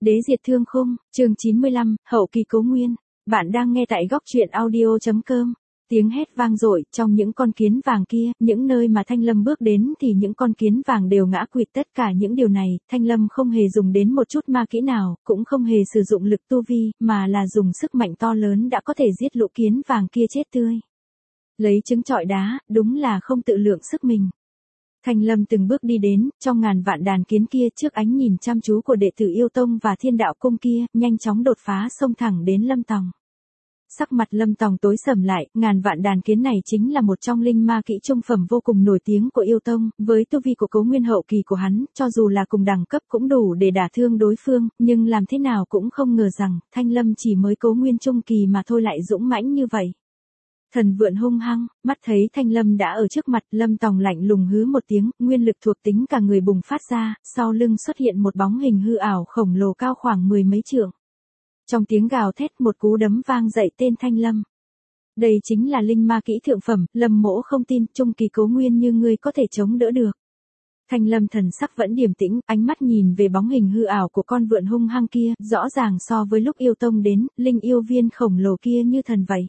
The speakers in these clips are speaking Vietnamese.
Đế diệt thương khung, chương 95, hậu kỳ Cố Nguyên. Bạn đang nghe tại góc truyện audio.com. Tiếng hét vang dội trong những con kiến vàng kia, những nơi mà Thanh Lâm bước đến thì những con kiến vàng đều ngã quỵt. Tất cả những điều này, Thanh Lâm không hề dùng đến một chút ma kỹ nào, cũng không hề sử dụng lực tu vi, mà là dùng sức mạnh to lớn đã có thể giết lũ kiến vàng kia chết tươi. Lấy trứng trọi đá, đúng là không tự lượng sức mình. Thanh Lâm từng bước đi đến, trong ngàn vạn đàn kiến kia trước ánh nhìn chăm chú của đệ tử Yêu Tông và Thiên Đạo Cung kia, nhanh chóng đột phá xông thẳng đến Lâm Tòng. Sắc mặt Lâm Tòng tối sầm lại, ngàn vạn đàn kiến này chính là một trong linh ma kỹ trung phẩm vô cùng nổi tiếng của Yêu Tông, với tu vi của Cố Nguyên hậu kỳ của hắn, cho dù là cùng đẳng cấp cũng đủ để đả thương đối phương, nhưng làm thế nào cũng không ngờ rằng, Thanh Lâm chỉ mới Cố Nguyên trung kỳ mà thôi lại dũng mãnh như vậy. Thần vượn hung hăng, mắt thấy Thanh Lâm đã ở trước mặt, Lâm Tòng lạnh lùng hứ một tiếng, nguyên lực thuộc tính cả người bùng phát ra, sau lưng xuất hiện một bóng hình hư ảo khổng lồ cao khoảng 10 mấy trượng. Trong tiếng gào thét một cú đấm vang dậy tên Thanh Lâm. Đây chính là linh ma kỹ thượng phẩm, Lâm mỗ không tin, trung kỳ Cố Nguyên như ngươi có thể chống đỡ được. Thanh Lâm thần sắc vẫn điềm tĩnh, ánh mắt nhìn về bóng hình hư ảo của con vượn hung hăng kia, rõ ràng so với lúc Yêu Tông đến, linh yêu viên khổng lồ kia như thần vậy.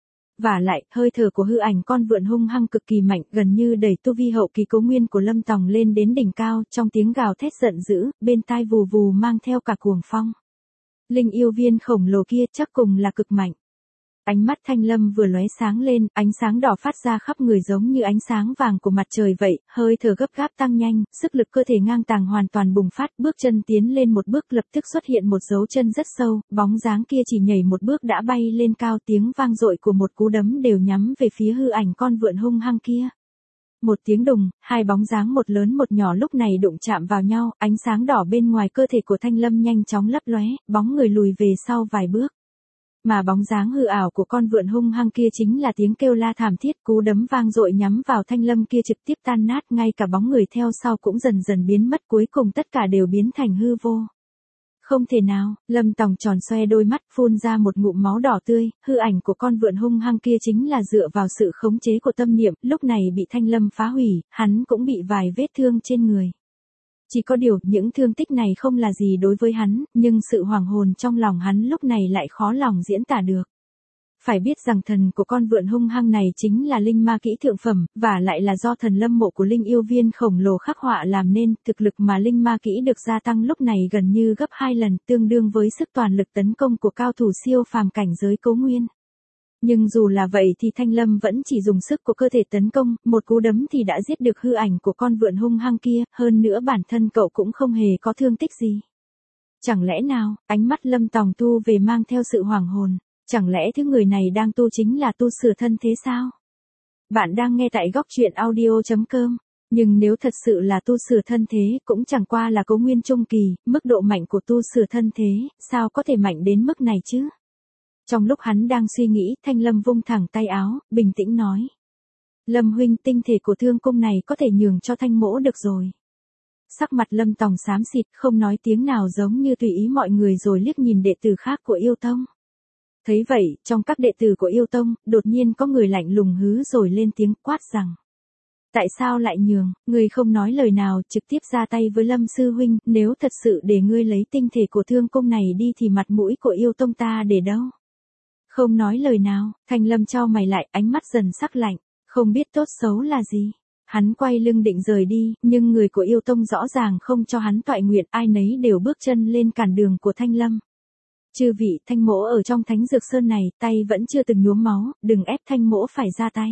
Vả lại, hơi thở của hư ảnh con vượn hung hăng cực kỳ mạnh, gần như đẩy tu vi hậu kỳ Cố Nguyên của Lâm Tòng lên đến đỉnh cao, trong tiếng gào thét giận dữ, bên tai vù vù mang theo cả cuồng phong. Linh yêu viên khổng lồ kia chắc cùng là cực mạnh. Ánh mắt Thanh Lâm vừa lóe sáng lên, ánh sáng đỏ phát ra khắp người giống như ánh sáng vàng của mặt trời vậy, hơi thở gấp gáp tăng nhanh, sức lực cơ thể ngang tàng hoàn toàn bùng phát, bước chân tiến lên một bước lập tức xuất hiện một dấu chân rất sâu, bóng dáng kia chỉ nhảy một bước đã bay lên cao, tiếng vang dội của một cú đấm đều nhắm về phía hư ảnh con vượn hung hăng kia. Một tiếng đùng, hai bóng dáng một lớn một nhỏ lúc này đụng chạm vào nhau, ánh sáng đỏ bên ngoài cơ thể của Thanh Lâm nhanh chóng lấp lóe, bóng người lùi về sau vài bước. Mà bóng dáng hư ảo của con vượn hung hăng kia chính là tiếng kêu la thảm thiết, cú đấm vang dội nhắm vào Thanh Lâm kia trực tiếp tan nát, ngay cả bóng người theo sau cũng dần dần biến mất, cuối cùng tất cả đều biến thành hư vô. Không thể nào, Lâm Tòng tròn xoe đôi mắt, phun ra một ngụm máu đỏ tươi, hư ảnh của con vượn hung hăng kia chính là dựa vào sự khống chế của tâm niệm, lúc này bị Thanh Lâm phá hủy, hắn cũng bị vài vết thương trên người. Chỉ có điều, những thương tích này không là gì đối với hắn, nhưng sự hoàng hồn trong lòng hắn lúc này lại khó lòng diễn tả được. Phải biết rằng thần của con vượn hung hăng này chính là linh ma kỹ thượng phẩm, và lại là do thần lâm mộ của linh yêu viên khổng lồ khắc họa làm nên, thực lực mà linh ma kỹ được gia tăng lúc này gần như gấp 2 lần, tương đương với sức toàn lực tấn công của cao thủ siêu phàm cảnh giới Cố Nguyên. Nhưng dù là vậy thì Thanh Lâm vẫn chỉ dùng sức của cơ thể tấn công, một cú đấm thì đã giết được hư ảnh của con vượn hung hăng kia, hơn nữa bản thân cậu cũng không hề có thương tích gì. Chẳng lẽ nào, ánh mắt Lâm Tòng tu về mang theo sự hoảng hồn. Chẳng lẽ thứ người này đang tu chính là tu sửa thân thế sao? Bạn đang nghe tại góc truyện audio.com. Nhưng nếu thật sự là tu sửa thân thế, cũng chẳng qua là Cố Nguyên trung kỳ, mức độ mạnh của tu sửa thân thế, sao có thể mạnh đến mức này chứ? Trong lúc hắn đang suy nghĩ, Thanh Lâm vung thẳng tay áo, bình tĩnh nói. Lâm huynh, tinh thể của thương cung này có thể nhường cho Thanh mỗ được rồi. Sắc mặt Lâm Tòng xám xịt, không nói tiếng nào giống như tùy ý mọi người rồi liếc nhìn đệ tử khác của Yêu Tông. Thấy vậy, trong các đệ tử của Yêu Tông, đột nhiên có người lạnh lùng hứ rồi lên tiếng quát rằng. Tại sao lại nhường, ngươi không nói lời nào, trực tiếp ra tay với Lâm sư huynh, nếu thật sự để ngươi lấy tinh thể của thương cung này đi thì mặt mũi của Yêu Tông ta để đâu? Không nói lời nào, Thanh Lâm chau mày lại, ánh mắt dần sắc lạnh, không biết tốt xấu là gì. Hắn quay lưng định rời đi, nhưng người của Yêu Tông rõ ràng không cho hắn toại nguyện, ai nấy đều bước chân lên cản đường của Thanh Lâm. Chư vị, Thanh mỗ ở trong Thánh Dược Sơn này, tay vẫn chưa từng nhuốm máu, đừng ép Thanh mỗ phải ra tay.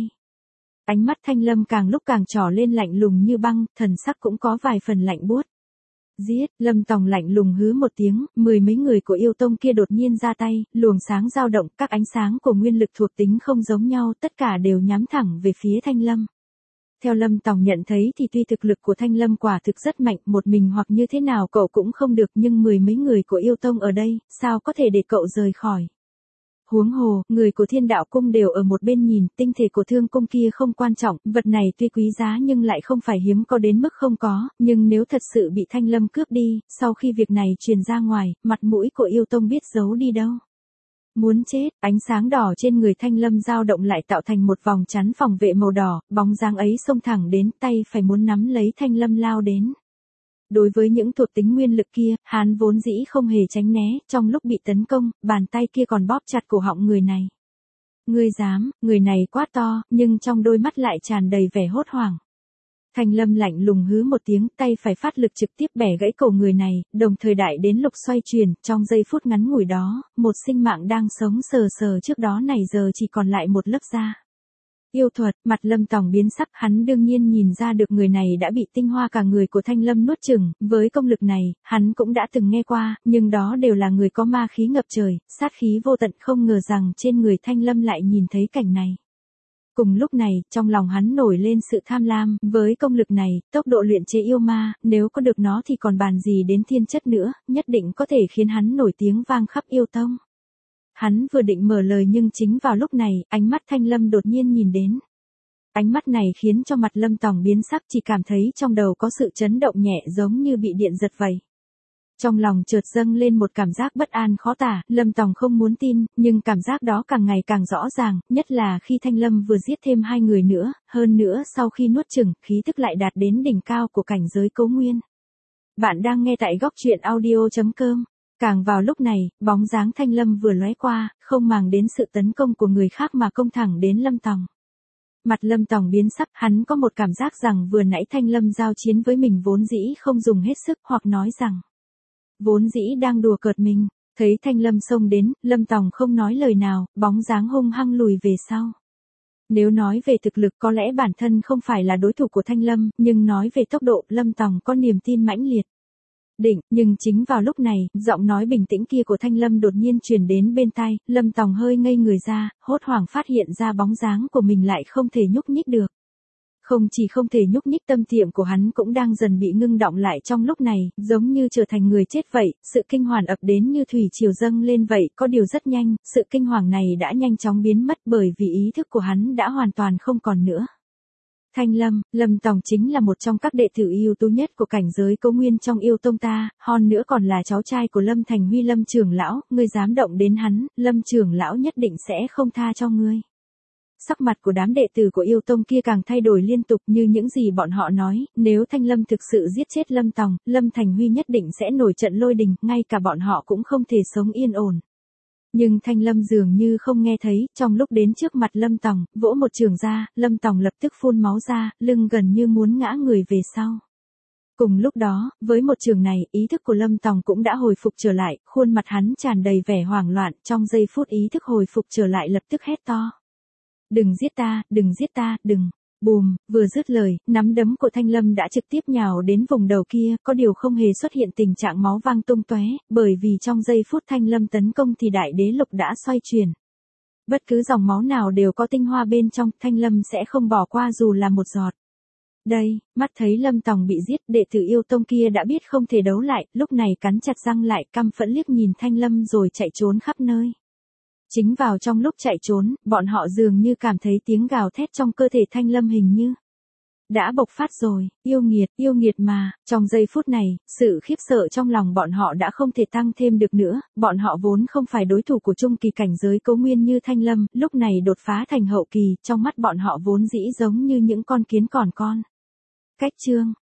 Ánh mắt Thanh Lâm càng lúc càng trỏ lên lạnh lùng như băng, thần sắc cũng có vài phần lạnh buốt. Giết, Lâm Tòng lạnh lùng hứ một tiếng, 10 mấy người của Yêu Tông kia đột nhiên ra tay, luồng sáng dao động, các ánh sáng của nguyên lực thuộc tính không giống nhau, tất cả đều nhắm thẳng về phía Thanh Lâm. Theo Lâm Tòng nhận thấy thì tuy thực lực của Thanh Lâm quả thực rất mạnh, một mình hoặc như thế nào cậu cũng không được, nhưng 10 mấy người của Yêu Tông ở đây, sao có thể để cậu rời khỏi. Huống hồ, người của Thiên Đạo Cung đều ở một bên nhìn, tinh thể của thương cung kia không quan trọng, vật này tuy quý giá nhưng lại không phải hiếm có đến mức không có, nhưng nếu thật sự bị Thanh Lâm cướp đi, sau khi việc này truyền ra ngoài, mặt mũi của Yêu Tông biết giấu đi đâu. Muốn chết, ánh sáng đỏ trên người Thanh Lâm dao động lại tạo thành một vòng chắn phòng vệ màu đỏ, bóng dáng ấy xông thẳng đến, tay phải muốn nắm lấy Thanh Lâm lao đến. đối với những thuộc tính nguyên lực kia, hắn vốn dĩ không hề tránh né, trong lúc bị tấn công, bàn tay kia còn bóp chặt cổ họng người này. Ngươi dám, người này quát to, nhưng trong đôi mắt lại tràn đầy vẻ hốt hoảng. Thanh Lâm lạnh lùng hứ một tiếng, tay phải phát lực trực tiếp bẻ gãy cổ người này, đồng thời đại đến lục xoay chuyển, trong giây phút ngắn ngủi đó, một sinh mạng đang sống sờ sờ trước đó này giờ chỉ còn lại một lớp da. Yêu thuật, mặt Lâm Tòng biến sắc, hắn đương nhiên nhìn ra được người này đã bị tinh hoa cả người của Thanh Lâm nuốt chửng, với công lực này, hắn cũng đã từng nghe qua, nhưng đó đều là người có ma khí ngập trời, sát khí vô tận, không ngờ rằng trên người Thanh Lâm lại nhìn thấy cảnh này. Cùng lúc này, trong lòng hắn nổi lên sự tham lam, với công lực này, tốc độ luyện chế yêu ma, nếu có được nó thì còn bàn gì đến thiên chất nữa, nhất định có thể khiến hắn nổi tiếng vang khắp yêu tông. Hắn vừa định mở lời nhưng chính vào lúc này, ánh mắt Thanh Lâm đột nhiên nhìn đến. Ánh mắt này khiến cho mặt Lâm Tòng biến sắc, chỉ cảm thấy trong đầu có sự chấn động nhẹ giống như bị điện giật vậy. Trong lòng chợt dâng lên một cảm giác bất an khó tả, Lâm Tòng không muốn tin, nhưng cảm giác đó càng ngày càng rõ ràng, nhất là khi Thanh Lâm vừa giết thêm 2 người nữa, hơn nữa sau khi nuốt chửng, khí tức lại đạt đến đỉnh cao của cảnh giới Cố Nguyên. Bạn đang nghe tại góc truyện audio.com. Càng vào lúc này, bóng dáng Thanh Lâm vừa lóe qua, không màng đến sự tấn công của người khác mà công thẳng đến Lâm Tòng. Mặt Lâm Tòng biến sắc, hắn có một cảm giác rằng vừa nãy Thanh Lâm giao chiến với mình vốn dĩ không dùng hết sức, hoặc nói rằng vốn dĩ đang đùa cợt mình. Thấy Thanh Lâm xông đến, Lâm Tòng không nói lời nào, bóng dáng hung hăng lùi về sau. Nếu nói về thực lực có lẽ bản thân không phải là đối thủ của Thanh Lâm, nhưng nói về tốc độ, Lâm Tòng có niềm tin mãnh liệt. Nhưng chính vào lúc này, giọng nói bình tĩnh kia của Thanh Lâm đột nhiên truyền đến bên tai, Lâm Tòng hơi ngây người ra, hốt hoảng phát hiện ra bóng dáng của mình lại không thể nhúc nhích được. Không chỉ không thể nhúc nhích, tâm tiệm của hắn cũng đang dần bị ngưng đọng lại trong lúc này, giống như trở thành người chết vậy, sự kinh hoàng ập đến như thủy triều dâng lên vậy, có điều rất nhanh, sự kinh hoàng này đã nhanh chóng biến mất bởi vì ý thức của hắn đã hoàn toàn không còn nữa. Thanh Lâm, Lâm Tòng chính là một trong các đệ tử ưu tú nhất của cảnh giới Cố Nguyên trong yêu tông ta, hơn nữa còn là cháu trai của Lâm Thành Huy Lâm trưởng lão, ngươi dám động đến hắn, Lâm trưởng lão nhất định sẽ không tha cho ngươi. Sắc mặt của đám đệ tử của yêu tông kia càng thay đổi liên tục như những gì bọn họ nói, nếu Thanh Lâm thực sự giết chết Lâm Tòng, Lâm Thành Huy nhất định sẽ nổi trận lôi đình, ngay cả bọn họ cũng không thể sống yên ổn. Nhưng Thanh Lâm dường như không nghe thấy, trong lúc đến trước mặt Lâm Tòng, vỗ một chưởng ra, Lâm Tòng lập tức phun máu ra, lưng gần như muốn ngã người về sau. Cùng lúc đó, với một chưởng này, ý thức của Lâm Tòng cũng đã hồi phục trở lại, khuôn mặt hắn tràn đầy vẻ hoảng loạn, trong giây phút ý thức hồi phục trở lại lập tức hét to. Đừng giết ta, đừng. Bùm, vừa dứt lời, nắm đấm của Thanh Lâm đã trực tiếp nhào đến vùng đầu kia, có điều không hề xuất hiện tình trạng máu văng tung tóe, bởi vì trong giây phút Thanh Lâm tấn công thì đại đế lục đã xoay chuyển. Bất cứ dòng máu nào đều có tinh hoa bên trong, Thanh Lâm sẽ không bỏ qua dù là một giọt. Đây, mắt thấy Lâm Tòng bị giết, đệ tử yêu tông kia đã biết không thể đấu lại, lúc này cắn chặt răng lại, căm phẫn liếc nhìn Thanh Lâm rồi chạy trốn khắp nơi. Chính vào trong lúc chạy trốn, bọn họ dường như cảm thấy tiếng gào thét trong cơ thể Thanh Lâm hình như đã bộc phát rồi, yêu nghiệt mà, trong giây phút này, sự khiếp sợ trong lòng bọn họ đã không thể tăng thêm được nữa, bọn họ vốn không phải đối thủ của trung kỳ cảnh giới Cố Nguyên như Thanh Lâm, lúc này đột phá thành hậu kỳ, trong mắt bọn họ vốn dĩ giống như những con kiến còn con. Cách chương